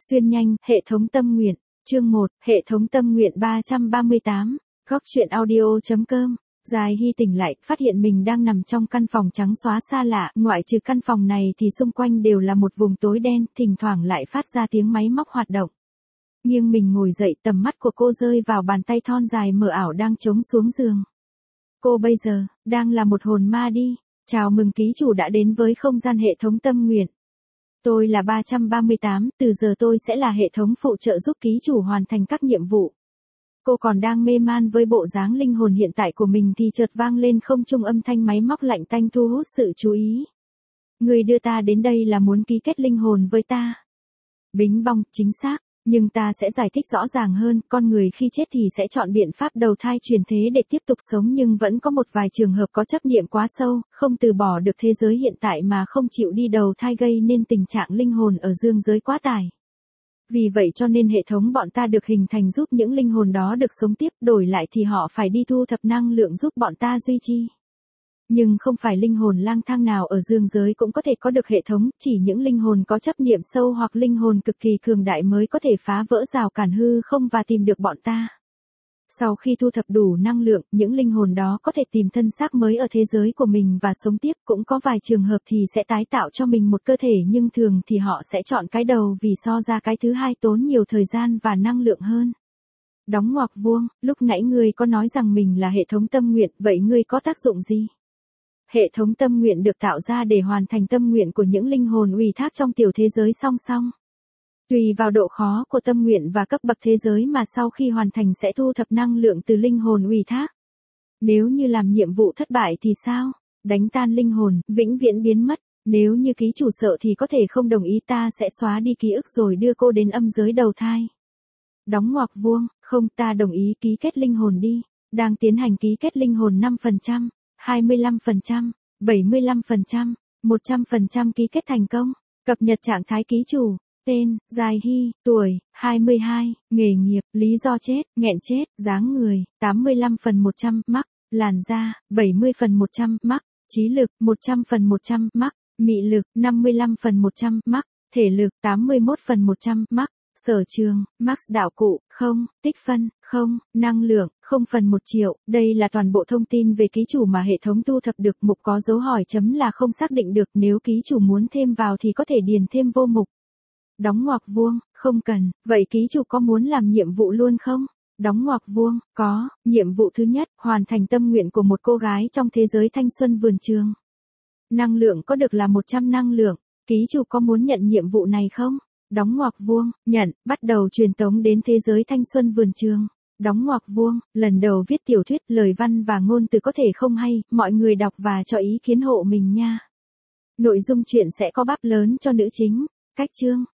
Xuyên nhanh, hệ thống tâm nguyện. Chương 1, hệ thống tâm nguyện 338. Góc truyện audio.com. Dài Hy tỉnh lại, phát hiện mình đang nằm trong căn phòng trắng xóa xa lạ, ngoại trừ căn phòng này thì xung quanh đều là một vùng tối đen, thỉnh thoảng lại phát ra tiếng máy móc hoạt động. Nghiêng mình ngồi dậy, tầm mắt của cô rơi vào bàn tay thon dài mờ ảo đang chống xuống giường. Cô bây giờ, đang là một hồn ma đi. Chào mừng ký chủ đã đến với không gian hệ thống tâm nguyện. Tôi là 338, từ giờ tôi sẽ là hệ thống phụ trợ giúp ký chủ hoàn thành các nhiệm vụ. Cô còn đang mê man với bộ dáng linh hồn hiện tại của mình thì chợt vang lên không trung âm thanh máy móc lạnh tanh thu hút sự chú ý. Người đưa ta đến đây là muốn ký kết linh hồn với ta. Bính bong, chính xác. Nhưng ta sẽ giải thích rõ ràng hơn, con người khi chết thì sẽ chọn biện pháp đầu thai chuyển thế để tiếp tục sống, nhưng vẫn có một vài trường hợp có chấp niệm quá sâu, không từ bỏ được thế giới hiện tại mà không chịu đi đầu thai, gây nên tình trạng linh hồn ở dương giới quá tải. Vì vậy cho nên hệ thống bọn ta được hình thành giúp những linh hồn đó được sống tiếp, đổi lại thì họ phải đi thu thập năng lượng giúp bọn ta duy trì. Nhưng không phải linh hồn lang thang nào ở dương giới cũng có thể có được hệ thống, chỉ những linh hồn có chấp niệm sâu hoặc linh hồn cực kỳ cường đại mới có thể phá vỡ rào cản hư không và tìm được bọn ta. Sau khi thu thập đủ năng lượng, những linh hồn đó có thể tìm thân xác mới ở thế giới của mình và sống tiếp, cũng có vài trường hợp thì sẽ tái tạo cho mình một cơ thể, nhưng thường thì họ sẽ chọn cái đầu vì so ra cái thứ hai tốn nhiều thời gian và năng lượng hơn. Đóng ngoặc vuông, lúc nãy ngươi có nói rằng mình là hệ thống tâm nguyện, vậy ngươi có tác dụng gì? Hệ thống tâm nguyện được tạo ra để hoàn thành tâm nguyện của những linh hồn ủy thác trong tiểu thế giới song song. Tùy vào độ khó của tâm nguyện và cấp bậc thế giới mà sau khi hoàn thành sẽ thu thập năng lượng từ linh hồn ủy thác. Nếu như làm nhiệm vụ thất bại thì sao? Đánh tan linh hồn, vĩnh viễn biến mất. Nếu như ký chủ sợ thì có thể không đồng ý, ta sẽ xóa đi ký ức rồi đưa cô đến âm giới đầu thai. Đóng ngoặc vuông, không, ta đồng ý ký kết linh hồn đi. Đang tiến hành ký kết linh hồn 5%. 25%, 75%, 100% ký kết thành công. Cập nhật trạng thái ký chủ. Tên, Dài Hy, tuổi, 22, nghề nghiệp, lý do chết, nghẹn chết, dáng người, 85/100, mắc, làn da, 70/100, mắc, trí lực, 100/100, mắc, mị lực, 55/100, mắc, thể lực, 81/100, mắc. Sở trường, max đạo cụ, 0, tích phân, 0, năng lượng, 0/1.000.000. Đây là toàn bộ thông tin về ký chủ mà hệ thống thu thập được. Mục có dấu hỏi chấm là không xác định được, nếu ký chủ muốn thêm vào thì có thể điền thêm vô mục. Đóng ngoặc vuông, không cần, vậy ký chủ có muốn làm nhiệm vụ luôn không? Đóng ngoặc vuông, có, nhiệm vụ thứ nhất, hoàn thành tâm nguyện của một cô gái trong thế giới thanh xuân vườn trường. Năng lượng có được là 100 năng lượng, ký chủ có muốn nhận nhiệm vụ này không? Đóng ngoặc vuông, nhận, bắt đầu truyền tống đến thế giới thanh xuân vườn trường. Đóng ngoặc vuông, lần đầu viết tiểu thuyết, lời văn và ngôn từ có thể không hay, mọi người đọc và cho ý kiến hộ mình nha. Nội dung truyện sẽ có bắp lớn cho nữ chính. Cách chương,